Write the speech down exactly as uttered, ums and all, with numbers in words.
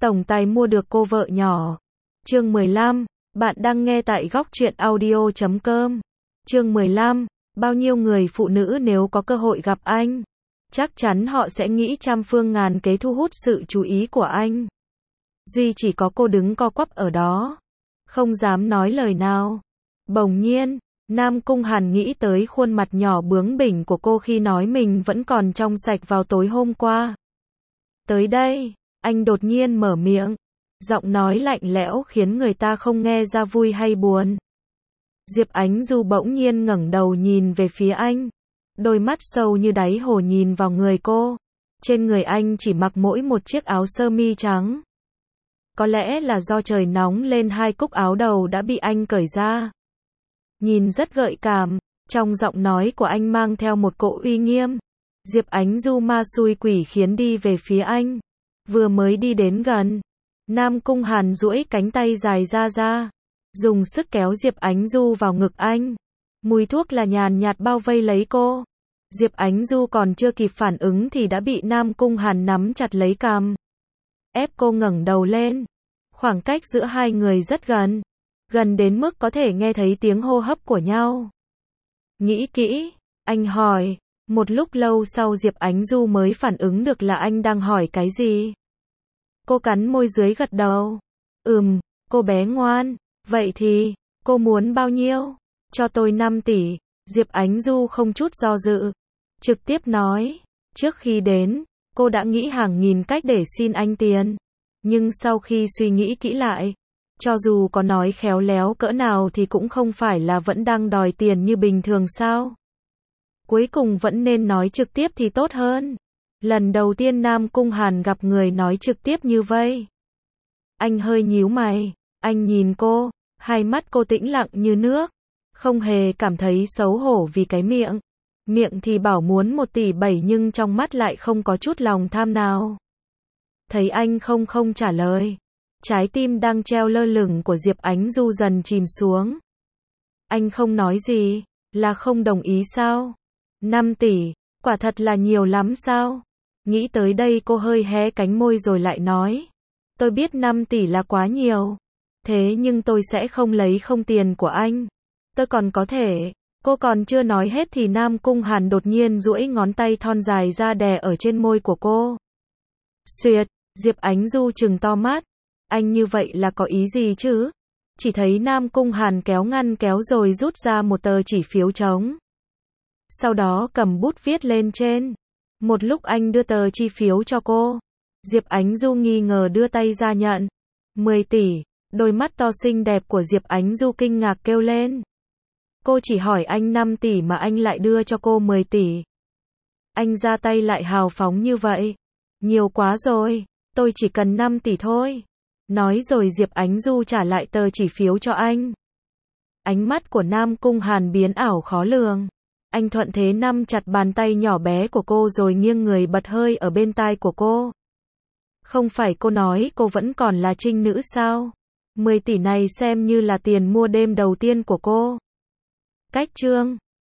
tổng tài mua được cô vợ nhỏ. Chương mười lăm, bạn đang nghe tại góc truyện audio chấm com. Chương mười lăm, bao nhiêu người phụ nữ nếu có cơ hội gặp anh, chắc chắn họ sẽ nghĩ trăm phương ngàn kế thu hút sự chú ý của anh. Duy chỉ có cô đứng co quắp ở đó, không dám nói lời nào. Bỗng nhiên, Nam Cung Hàn nghĩ tới khuôn mặt nhỏ bướng bỉnh của cô khi nói mình vẫn còn trong sạch vào tối hôm qua. Tới đây, anh đột nhiên mở miệng, giọng nói lạnh lẽo khiến người ta không nghe ra vui hay buồn. Diệp Ánh Du bỗng nhiên ngẩng đầu nhìn về phía anh, đôi mắt sâu như đáy hồ nhìn vào người cô. Trên người anh chỉ mặc mỗi một chiếc áo sơ mi trắng. Có lẽ là do trời nóng lên hai cúc áo đầu đã bị anh cởi ra. Nhìn rất gợi cảm, trong giọng nói của anh mang theo một cỗ uy nghiêm. Diệp Ánh Du ma xui quỷ khiến đi về phía anh. Vừa mới đi đến gần, Nam Cung Hàn duỗi cánh tay dài ra ra, dùng sức kéo Diệp Ánh Du vào ngực anh. Mùi thuốc là nhàn nhạt bao vây lấy cô. Diệp Ánh Du còn chưa kịp phản ứng thì đã bị Nam Cung Hàn nắm chặt lấy cằm, ép cô ngẩng đầu lên. Khoảng cách giữa hai người rất gần, gần đến mức có thể nghe thấy tiếng hô hấp của nhau. Nghĩ kỹ, anh hỏi. Một lúc lâu sau Diệp Ánh Du mới phản ứng được là anh đang hỏi cái gì. Cô cắn môi dưới gật đầu. Ừm, cô bé ngoan. Vậy thì, cô muốn bao nhiêu? Cho tôi năm tỷ. Diệp Ánh Du không chút do dự, trực tiếp nói. Trước khi đến, cô đã nghĩ hàng nghìn cách để xin anh tiền. Nhưng sau khi suy nghĩ kỹ lại, cho dù có nói khéo léo cỡ nào thì cũng không phải là vẫn đang đòi tiền như bình thường sao? Cuối cùng vẫn nên nói trực tiếp thì tốt hơn. Lần đầu tiên Nam Cung Hàn gặp người nói trực tiếp như vậy. Anh hơi nhíu mày, anh nhìn cô, hai mắt cô tĩnh lặng như nước, không hề cảm thấy xấu hổ vì cái miệng. Miệng thì bảo muốn một tỷ bảy nhưng trong mắt lại không có chút lòng tham nào. Thấy anh không không trả lời, trái tim đang treo lơ lửng của Diệp Ánh Du dần chìm xuống. Anh không nói gì, là không đồng ý sao? năm tỷ, quả thật là nhiều lắm sao? Nghĩ tới đây cô hơi hé cánh môi rồi lại nói. Tôi biết năm tỷ là quá nhiều. Thế nhưng tôi sẽ không lấy không tiền của anh. Tôi còn có thể. Cô còn chưa nói hết thì Nam Cung Hàn đột nhiên duỗi ngón tay thon dài ra đè ở trên môi của cô. Xuyệt, Diệp Ánh Du trừng to mắt. Anh như vậy là có ý gì chứ? Chỉ thấy Nam Cung Hàn kéo ngăn kéo rồi rút ra một tờ chỉ phiếu trống. Sau đó cầm bút viết lên trên. Một lúc anh đưa tờ chi phiếu cho cô. Diệp Ánh Du nghi ngờ đưa tay ra nhận. mười tỷ, đôi mắt to xinh đẹp của Diệp Ánh Du kinh ngạc kêu lên. Cô chỉ hỏi anh năm tỷ mà anh lại đưa cho cô mười tỷ. Anh ra tay lại hào phóng như vậy. Nhiều quá rồi, tôi chỉ cần năm tỷ thôi. Nói rồi Diệp Ánh Du trả lại tờ chỉ phiếu cho anh. Ánh mắt của Nam Cung Hàn biến ảo khó lường. Anh thuận thế nắm chặt bàn tay nhỏ bé của cô rồi nghiêng người bật hơi ở bên tai của cô. Không phải cô nói cô vẫn còn là trinh nữ sao? mười tỷ này xem như là tiền mua đêm đầu tiên của cô. Cách chương